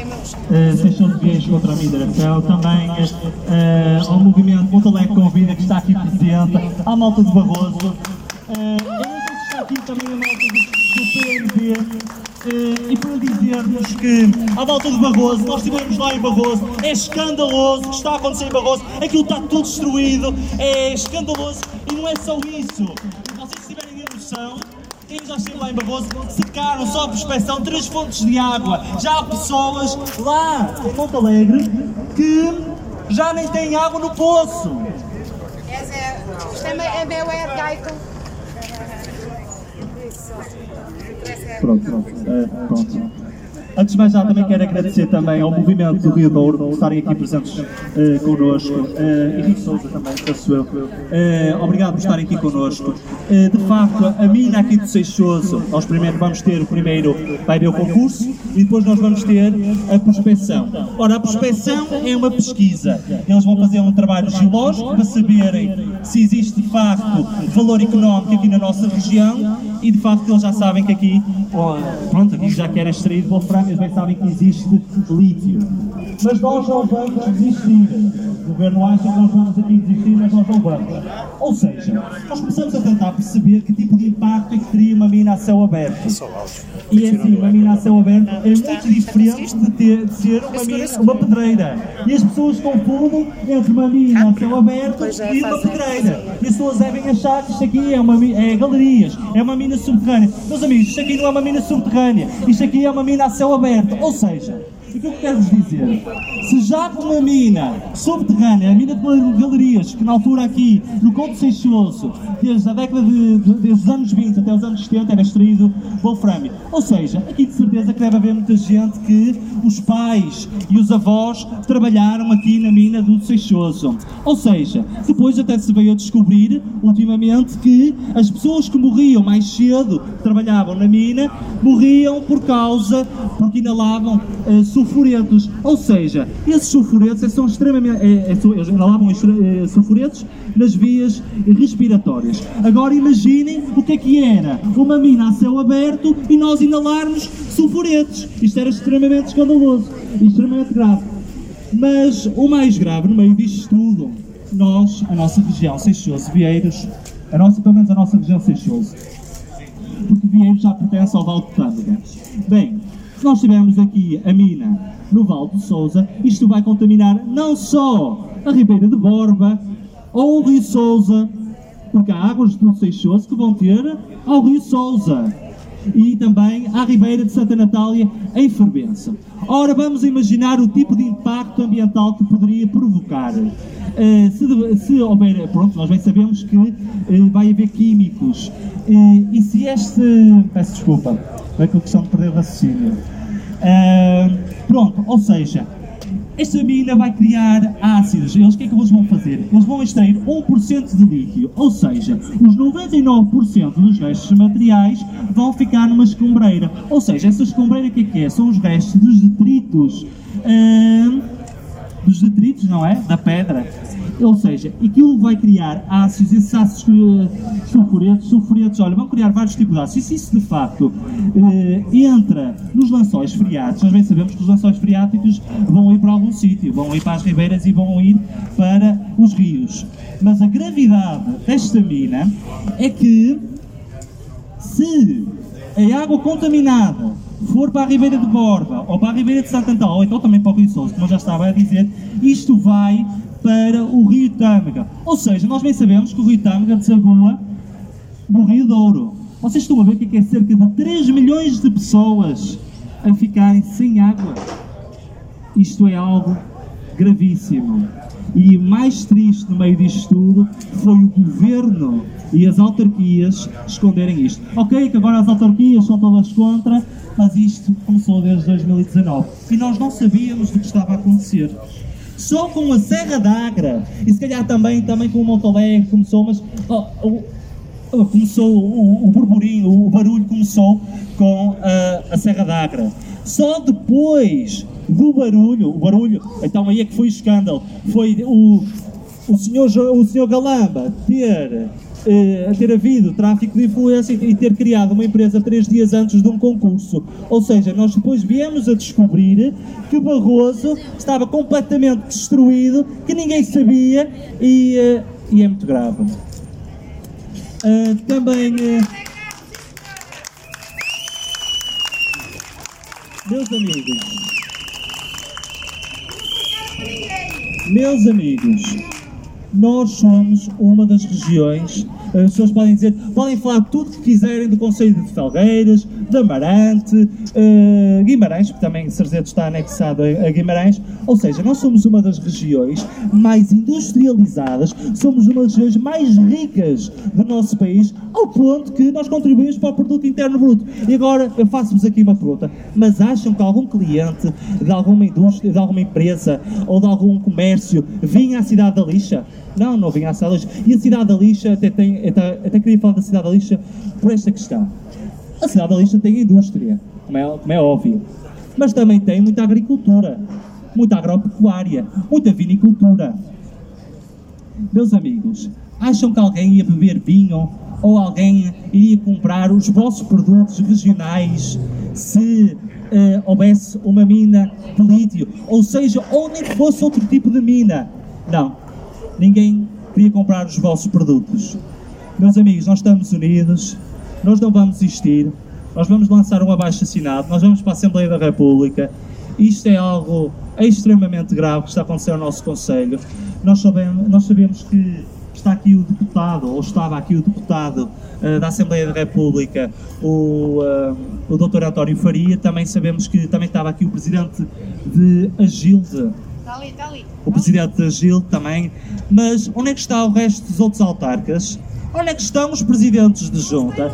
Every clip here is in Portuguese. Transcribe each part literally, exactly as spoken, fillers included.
uh, Seixoso Vieiros contra a mineração, também uh, ao movimento Montalegre Convida, que está aqui presente, à malta de Barroso, uh, eu não sei se está aqui também a malta do, do P N V. Uh, e para dizer-nos que, à volta de Barroso, nós estivemos lá em Barroso, é escandaloso o que está a acontecer em Barroso, aquilo está tudo destruído, é escandaloso, e não é só isso. Vocês, se tiverem a noção, quem já esteve lá em Barroso, secaram só a prospeção três fontes de água. Já há pessoas lá em Montalegre que já nem têm água no poço. Isto é meu ergaico. Pronto, pronto. É, pronto. Antes de mais já também quero agradecer também ao movimento do Rio Douro por estarem aqui presentes uh, connosco, uh, e Rio Sousa também, penso eu. Uh, obrigado por estarem aqui connosco. Uh, de facto, a mina aqui do Seixoso, nós primeiro vamos ter o primeiro, vai haver o concurso, e depois nós vamos ter a prospecção. Ora, a prospecção é uma pesquisa. Eles vão fazer um trabalho geológico para saberem se existe de facto valor económico aqui na nossa região, e de facto eles já sabem que aqui, oh, pronto, aqui já quer extrair wolframio, eles bem sabem que existe lítio. Mas nós não vamos desistir. O governo acha que nós vamos aqui desistir, mas nós não vamos. Ou seja, nós começamos a tentar perceber que tipo de impacto é que teria uma mina a céu aberto. E é assim, uma mina a céu aberto é muito diferente de, ter, de ser uma, mina, uma pedreira. E as pessoas confundem entre uma mina a céu aberto e uma pedreira. E as pessoas devem achar que isto aqui é, uma, é galerias, é uma mina subterrânea. Meus amigos, isto aqui não é uma mina subterrânea, isto aqui é uma mina a céu aberto. Ou seja, o que eu quero vos dizer? Se já com uma mina subterrânea, a mina de galerias, que na altura aqui, no Conde Seixoso, desde a década de, de, desde os anos vinte até os anos setenta, era extraído wolframio. Ou seja, aqui de certeza que deve haver muita gente que os pais e os avós trabalharam aqui na mina do Seixoso. Ou seja, depois até se veio a descobrir, ultimamente, que as pessoas que morriam mais cedo, que trabalhavam na mina, morriam por causa, porque inalavam uh, sulfuretos. Ou seja, esses sulfuretos são extremamente, é, é, eles inalavam é, sulfuretos nas vias respiratórias. Agora imaginem o que é que era uma mina a céu aberto e nós inalarmos sulfuretos. Isto era extremamente escandaloso e extremamente grave. Mas o mais grave no meio disto tudo, nós, a nossa região Seixoso, Vieiros, a nossa, pelo menos a nossa região Seixoso, porque Vieiros já pertence ao Vale de Tâmega. Bem, se nós tivermos aqui a mina no Vale de Sousa, isto vai contaminar não só a Ribeira de Borba ou o Rio Sousa, porque há águas do Seixoso que vão ter ao Rio Sousa, e também à Ribeira de Santa Natália, em Fervença. Ora, vamos imaginar o tipo de impacto ambiental que poderia provocar. Uh, se, se houver, pronto, nós bem sabemos que uh, vai haver químicos. Uh, e se este... Peço desculpa, é aquela questão de perder o raciocínio. Uh, pronto, ou seja, esta mina vai criar ácidos. Eles o que é que eles vão fazer? Eles vão extrair um por cento de líquido, ou seja, os noventa e nove por cento dos restos materiais vão ficar numa escombreira. Ou seja, essa escombreira o que é que é? São os restos dos detritos, uh, dos detritos, não é? Da pedra. Ou seja, aquilo vai criar ácidos, esses ácidos uh, sulfuretos, sulfuretos, olha, vão criar vários tipos de ácidos. E se isso de facto uh, entra nos lençóis freáticos, nós bem sabemos que os lençóis freáticos vão ir para algum sítio, vão ir para as ribeiras e vão ir para os rios. Mas a gravidade desta mina é que se a água contaminada for para a Ribeira de Borba, ou para a Ribeira de Santa Natália, ou então também para o Rio Sousa, como eu já estava a dizer, isto vai para o Rio Tâmega. Ou seja, nós bem sabemos que o Rio Tâmega deságua no Rio Douro. Vocês estão a ver que é cerca de três milhões de pessoas a ficarem sem água. Isto é algo gravíssimo. E mais triste no meio disto tudo foi o governo e as autarquias esconderem isto. Ok, que agora as autarquias são todas contra, mas isto começou desde dois mil e dezanove e nós não sabíamos do que estava a acontecer. Só com a Serra d'Agra, e se calhar também, também com o Montalegre começou, mas oh, oh, começou o, o burburinho, o barulho começou com a, a Serra d'Agra. Só depois do barulho, o barulho, então aí é que foi o escândalo, foi o, o, senhor, o senhor Galamba ter eh, a ter havido tráfico de influência e ter criado uma empresa três dias antes de um concurso. Ou seja, nós depois viemos a descobrir que Barroso estava completamente destruído, que ninguém sabia e, eh, e é muito grave. Uh, também... Uh, Meus amigos, meus amigos, nós somos uma das regiões, as pessoas podem dizer, podem falar tudo o que quiserem do Concelho de Felgueiras, de Amarante, uh, Guimarães, porque também Sarzeto está anexado a, a Guimarães, ou seja, nós somos uma das regiões mais industrializadas, somos uma das regiões mais ricas do nosso país, ao ponto que nós contribuímos para o produto interno bruto. E agora eu faço-vos aqui uma pergunta, mas acham que algum cliente de alguma indústria, de alguma empresa ou de algum comércio vinha à Cidade da Lixa? Não, não vinha à Cidade da Lixa. E a Cidade da Lixa, até, tem, até, até queria falar da Cidade da Lixa por esta questão. A Cidade da Lixa tem indústria, como é, como é óbvio, mas também tem muita agricultura, muita agropecuária, muita vinicultura. Meus amigos, acham que alguém ia beber vinho ou alguém iria comprar os vossos produtos regionais se uh, houvesse uma mina de lítio, ou seja, ou nem que fosse outro tipo de mina? Não, ninguém queria comprar os vossos produtos. Meus amigos, nós estamos unidos, nós não vamos desistir, nós vamos lançar um abaixo-assinado, nós vamos para a Assembleia da República. Isto é algo extremamente grave que está a acontecer ao nosso Conselho. Nós sabemos, nós sabemos que está aqui o deputado, ou estava aqui o deputado uh, da Assembleia da República, o, uh, o doutor António Faria. Também sabemos que também estava aqui o presidente de Agilde, Está ali, está ali. o presidente da Agilde também. Mas onde é que está o resto dos outros autarcas? Onde é que estão os presidentes de junta?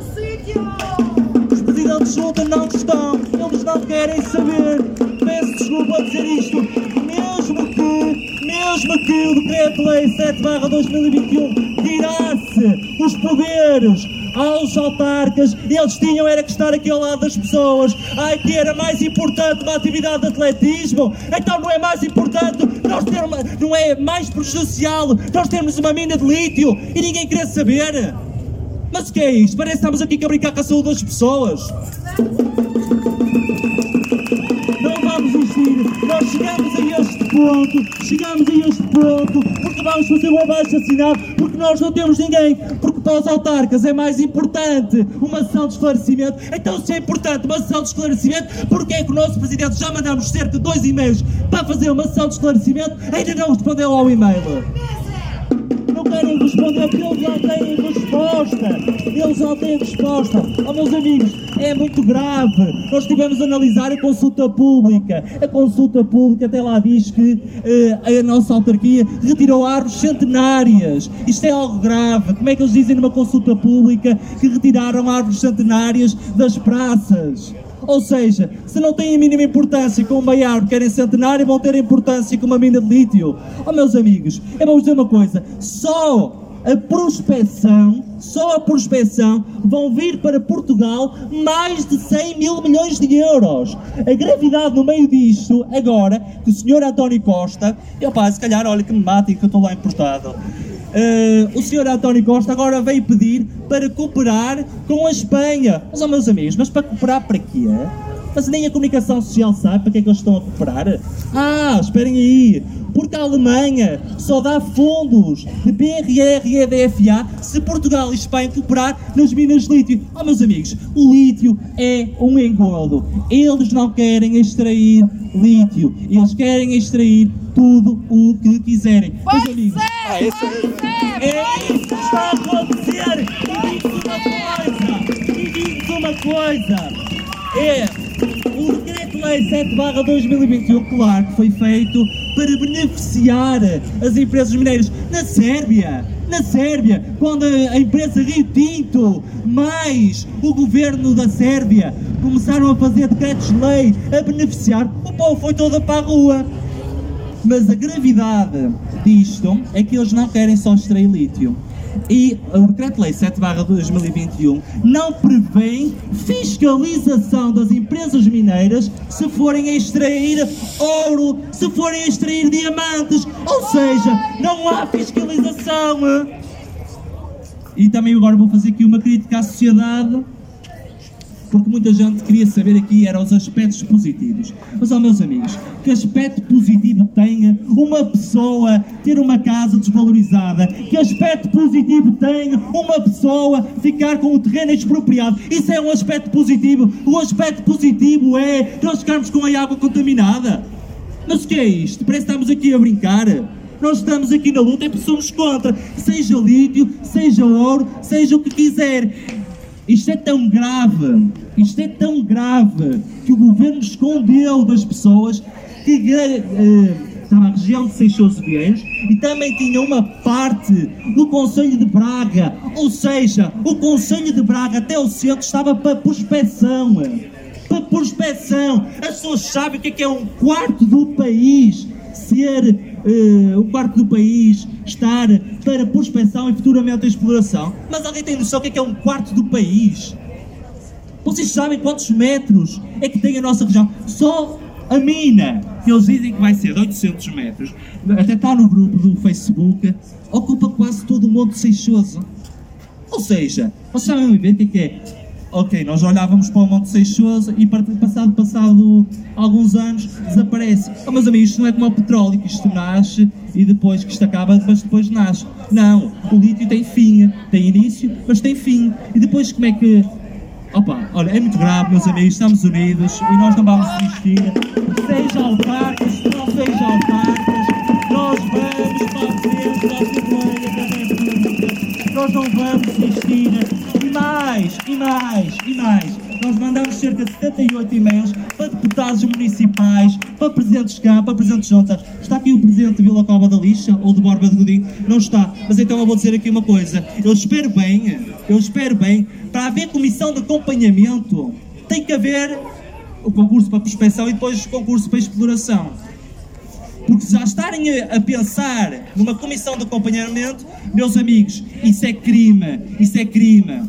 Os presidentes de junta não estão, eles não querem saber. Peço desculpa a dizer isto, mesmo que, mesmo que o Decreto-Lei sete barra dois mil e vinte e um tirasse os poderes aos autarcas, eles tinham era que estar aqui ao lado das pessoas. Ai, que era mais importante uma atividade de atletismo? Então não é mais importante nós termos, não é mais prejudicial nós termos uma mina de lítio e ninguém quer saber? Mas o que é isto? Parece que estamos aqui a brincar com a saúde das pessoas. Não vamos desistir, nós chegamos a este ponto, chegamos a este ponto, porque vamos fazer um abaixo-assinado, porque nós não temos ninguém, porque para os autarcas é mais importante uma sessão de esclarecimento. Então, se é importante uma sessão de esclarecimento, porque é que o nosso Presidente já mandamos cerca de dois e-mails para fazer uma sessão de esclarecimento, ainda não respondeu ao e-mail? Não querem responder porque eles não têm resposta. Eles não têm resposta. Oh, meus amigos, é muito grave. Nós tivemos a analisar a consulta pública. A consulta pública até lá diz que uh, a nossa autarquia retirou árvores centenárias. Isto é algo grave. Como é que eles dizem numa consulta pública que retiraram árvores centenárias das praças? Ou seja, se não têm a mínima importância com uma árvore que querem centenária, vão ter importância com uma mina de lítio. Oh, meus amigos, eu vou dizer uma coisa, só a prospecção, só a prospecção vão vir para Portugal mais de cem mil milhões de euros. A gravidade no meio disto, agora, que o senhor António Costa, eu pá, se calhar, olha que me matem que eu estou lá importado. Uh, o senhor António Costa agora veio pedir para cooperar com a Espanha. Mas, oh, meus amigos, mas para cooperar para quê? Mas nem a comunicação social sabe para que é que eles estão a cooperar. Ah, esperem aí, porque a Alemanha só dá fundos de P R R e E D F A se Portugal e Espanha cooperar nas minas de lítio. Oh, meus amigos, o lítio é um engodo. Eles não querem extrair lítio, eles querem extrair tudo o que quiserem. Meus amigos, Ah, esse é... é isso que está a acontecer. E digo-vos uma coisa, e digo-vos uma coisa. É, o Decreto-Lei sete barra dois mil e vinte e um, claro que foi feito para beneficiar as empresas mineiras. Na Sérvia, na Sérvia, quando a empresa Rio Tinto, mais o governo da Sérvia, começaram a fazer decretos-lei a beneficiar, o povo foi todo para a rua. Mas a gravidade disto é que eles não querem só extrair lítio. E o Decreto-Lei sete barra dois mil e vinte e um não prevê fiscalização das empresas mineiras se forem a extrair ouro, se forem a extrair diamantes. Ou seja, não há fiscalização. E também agora vou fazer aqui uma crítica à sociedade, porque muita gente queria saber aqui eram os aspectos positivos. Mas, ó meus amigos, que aspecto positivo tem uma pessoa ter uma casa desvalorizada? Que aspecto positivo tem uma pessoa ficar com o terreno expropriado? Isso é um aspecto positivo? O aspecto positivo é nós ficarmos com a água contaminada? Mas o que é isto? Parece que estamos aqui a brincar. Nós estamos aqui na luta e somos contra. Seja lítio, seja ouro, seja o que quiser. Isto é tão grave, isto é tão grave, que o governo escondeu das pessoas que eh, estava a região de Seixoso de Eiros e também tinha uma parte do Concelho de Braga, ou seja, o Concelho de Braga até o centro estava para prospeção, para prospeção. As pessoas sabem o que é que é um quarto do país ser... Uh, o quarto do país estar para prospeção e futuramente a exploração. Mas alguém tem noção do que é, que é um quarto do país? Vocês sabem quantos metros é que tem a nossa região? Só a mina, que eles dizem que vai ser de oitocentos metros, até está no grupo do Facebook, ocupa quase todo o Monte Seixoso. Ou seja, vocês sabem ver o que é que é? Ok, nós olhávamos para o Monte Seixoso e passado, passado alguns anos desaparece. Oh, meus amigos, isto não é como o petróleo, que isto nasce e depois que isto acaba, mas depois nasce. Não, o lítio tem fim, tem início, mas tem fim. E depois como é que... Opa, olha, é muito grave, meus amigos, estamos unidos e nós não vamos desistir. Seja autarcas, não seja autarcas, nós vamos para a frente da Assembleia da República. Nós não vamos desistir. E mais, e mais, e mais. Nós mandamos cerca de setenta e oito e-mails para deputados municipais, para presidentes de Câmara, para presidentes de juntas. Está aqui o presidente de Vila Cova da Lixa, ou de Borba de Godinho? Não está. Mas então eu vou dizer aqui uma coisa. Eu espero bem, eu espero bem, para haver comissão de acompanhamento, tem que haver o concurso para prospecção e depois o concurso para exploração. Porque já estarem a, a pensar numa comissão de acompanhamento, meus amigos, isso é crime, isso é crime.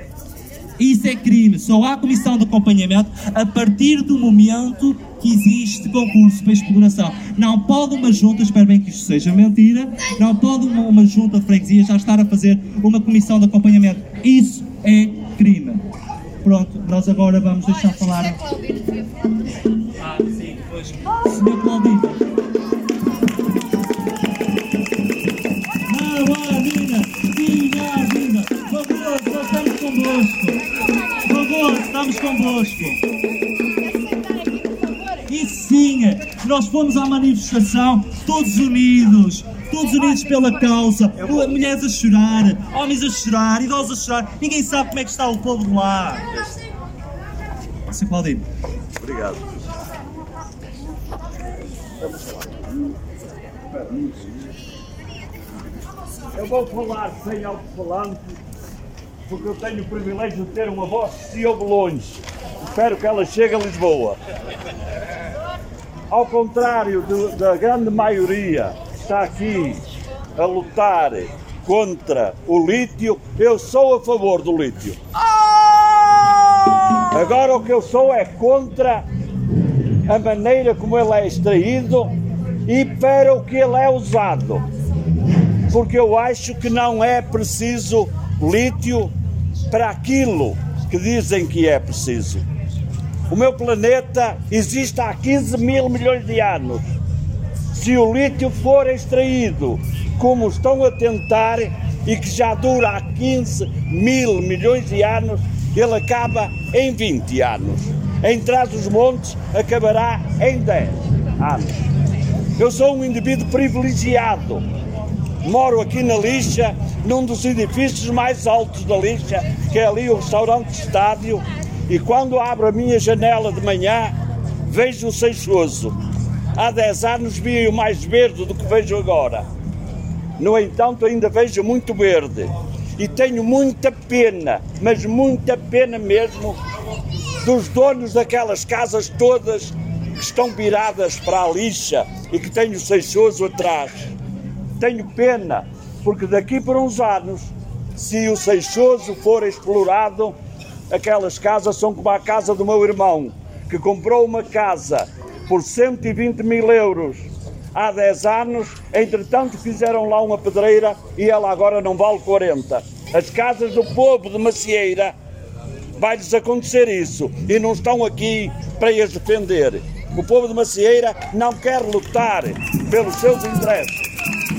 Isso é crime. Só há comissão de acompanhamento a partir do momento que existe concurso para exploração. Não pode uma junta, espero bem que isto seja mentira, não pode uma, uma junta de freguesia já estar a fazer uma comissão de acompanhamento. Isso é crime. Pronto, nós agora vamos deixar falar... Ah, sim, pois. senhor Claudino. Por favor, estamos convosco. E sim, nós fomos à manifestação, todos unidos, todos unidos pela causa, mulheres a chorar, homens a chorar, idosos a chorar, ninguém sabe como é que está o povo de lá. senhor Claudino. Obrigado. Eu vou falar sem alto-falante, porque eu tenho o privilégio de ter uma voz que se ouve longe. Espero que ela chegue a Lisboa. Ao contrário de, da grande maioria que está aqui a lutar contra o lítio, eu sou a favor do lítio. Agora o que eu sou é contra a maneira como ele é extraído e para o que ele é usado. Porque eu acho que não é preciso lítio para aquilo que dizem que é preciso. O meu planeta existe há quinze mil milhões de anos. Se o lítio for extraído como estão a tentar e que já dura há quinze mil milhões de anos, ele acaba em vinte anos. Em Trás-os-Montes acabará em dez anos. Eu sou um indivíduo privilegiado. Moro aqui na Lixa, num dos edifícios mais altos da Lixa, que é ali o restaurante Estádio, e quando abro a minha janela de manhã, vejo o Seixoso. Há dez anos vi-o mais verde do que vejo agora. No entanto, ainda vejo muito verde. E tenho muita pena, mas muita pena mesmo, dos donos daquelas casas todas que estão viradas para a Lixa e que têm o Seixoso atrás. Tenho pena, porque daqui por uns anos, se o Seixoso for explorado, aquelas casas são como a casa do meu irmão, que comprou uma casa por cento e vinte mil euros há dez anos, entretanto fizeram lá uma pedreira e ela agora não vale quarenta. As casas do povo de Macieira, vai-lhes acontecer isso e não estão aqui para as defender. O povo de Macieira não quer lutar pelos seus interesses.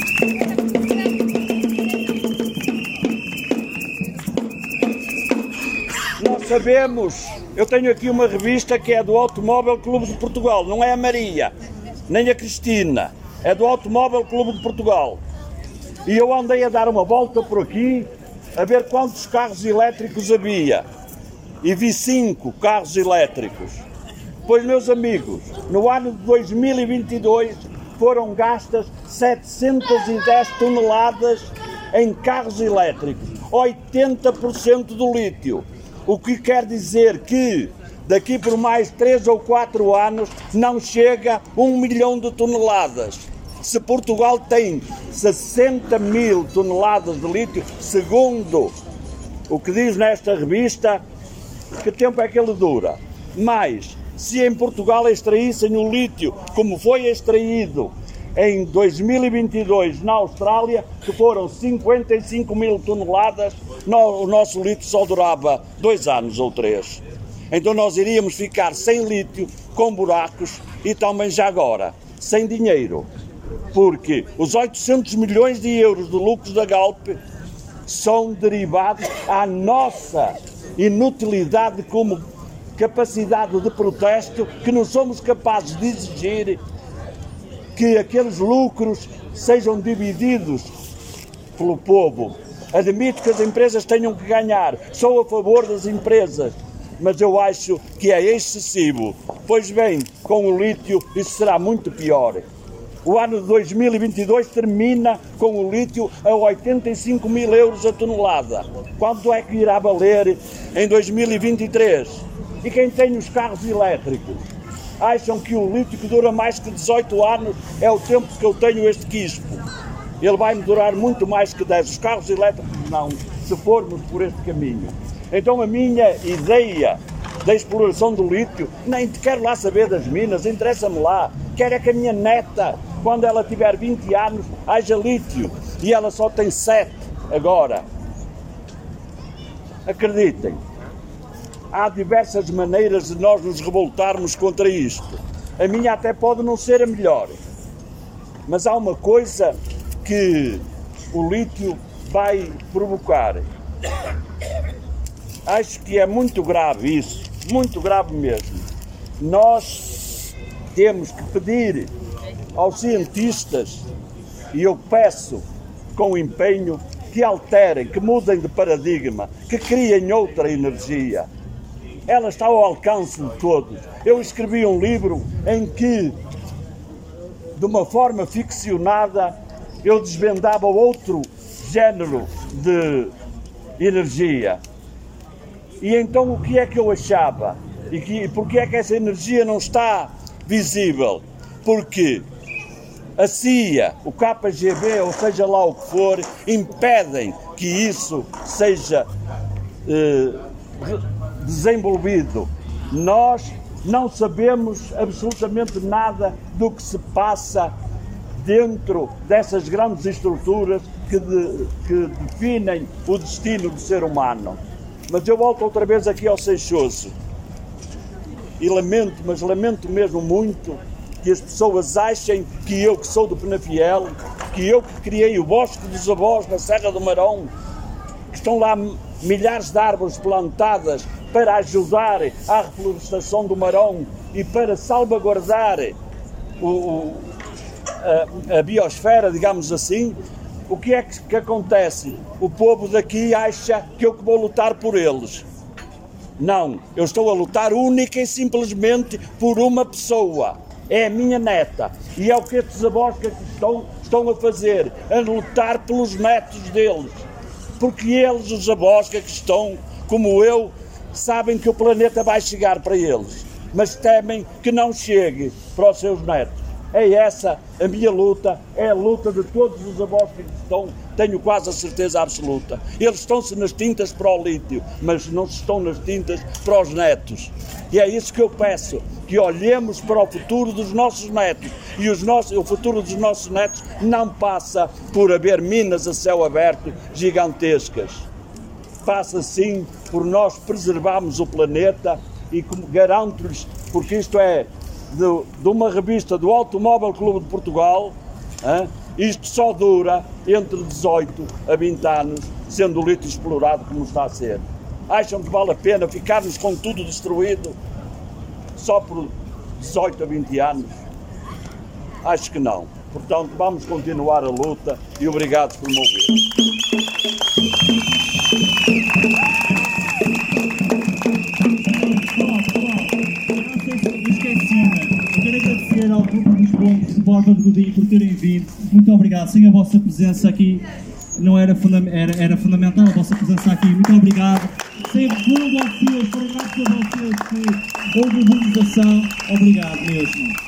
Nós sabemos, eu tenho aqui uma revista que é do Automóvel Clube de Portugal, não é a Maria, nem a Cristina, é do Automóvel Clube de Portugal. E eu andei a dar uma volta por aqui, a ver quantos carros elétricos havia. E vi cinco carros elétricos. Pois, meus amigos, no ano de dois mil e vinte e dois foram gastas setecentas e dez toneladas em carros elétricos, oitenta por cento do lítio. O que quer dizer que daqui por mais três ou quatro anos não chega a um milhão de toneladas. Se Portugal tem sessenta mil toneladas de lítio, segundo o que diz nesta revista, que tempo é que ele dura? Mas, se em Portugal extraíssem o lítio como foi extraído em dois mil e vinte e dois na Austrália, que foram cinquenta e cinco mil toneladas, o nosso lítio só durava dois anos ou três. Então nós iríamos ficar sem lítio, com buracos e também já agora, sem dinheiro. Porque os oitocentos milhões de euros de lucros da Galp são derivados à nossa inutilidade como capacidade de protesto, que não somos capazes de exigir que aqueles lucros sejam divididos pelo povo. Admito que as empresas tenham que ganhar, sou a favor das empresas, mas eu acho que é excessivo. Pois bem, com o lítio isso será muito pior. O ano de dois mil e vinte e dois termina com o lítio a oitenta e cinco mil euros a tonelada. Quanto é que irá valer em dois mil e vinte e três? E quem tem os carros elétricos? Acham que o lítio que dura mais que dezoito anos é o tempo que eu tenho este quispo? Ele vai-me durar muito mais que dez. Os carros elétricos não, se formos por este caminho. Então a minha ideia da exploração do lítio, nem quero lá saber das minas, interessa-me lá. Quero é que a minha neta, quando ela tiver vinte anos, haja lítio. E ela só tem sete agora. Acreditem, há diversas maneiras de nós nos revoltarmos contra isto. A minha até pode não ser a melhor. Mas há uma coisa que o lítio vai provocar. Acho que é muito grave isso, muito grave mesmo. Nós temos que pedir aos cientistas, e eu peço com empenho, que alterem, que mudem de paradigma, que criem outra energia. Ela está ao alcance de todos. Eu escrevi um livro em que, de uma forma ficcionada, eu desvendava outro género de energia. E então o que é que eu achava? E que, porque é que essa energia não está visível? Porque a C I A, o K G B, ou seja lá o que for, impedem que isso seja eh, desenvolvido. Nós não sabemos absolutamente nada do que se passa dentro dessas grandes estruturas que, de, que definem o destino do ser humano. Mas eu volto outra vez aqui ao Seixoso e lamento, mas lamento mesmo muito que as pessoas achem que eu, que sou do Penafiel, que eu que criei o Bosque dos Avós na Serra do Marão, que estão lá milhares de árvores plantadas para ajudar à reflorestação do Marão e para salvaguardar o, o, a, a biosfera, digamos assim. O que é que, que acontece? O povo daqui acha que eu que vou lutar por eles. Não, eu estou a lutar única e simplesmente por uma pessoa. É a minha neta. E é o que estes avós que aqui estão, estão a fazer, a lutar pelos netos deles. Porque eles, os avós que aqui estão, como eu, sabem que o planeta vai chegar para eles, mas temem que não chegue para os seus netos. É essa a minha luta, é a luta de todos os avós que estão, tenho quase a certeza absoluta. Eles estão-se nas tintas para o lítio, mas não se estão nas tintas para os netos. E é isso que eu peço, que olhemos para o futuro dos nossos netos. E os nossos, o futuro dos nossos netos não passa por haver minas a céu aberto gigantescas. faça assim, por nós preservarmos o planeta e como garanto-lhes, porque isto é de, de uma revista do Automóvel Clube de Portugal, hein? Isto só dura entre dezoito a vinte anos, sendo o litro explorado como está a ser. Acham que vale a pena ficarmos com tudo destruído só por dezoito a vinte anos? Acho que não. Portanto, vamos continuar a luta e obrigado por me ouvir. Quero agradecer ao grupo dos bons de Borba de Godinho por terem vindo. Muito obrigado. Sem a vossa presença aqui não era, funda era, era fundamental a vossa presença aqui. Muito obrigado. Sem por vocês, por graças a vocês que houve mobilização. Obrigado mesmo.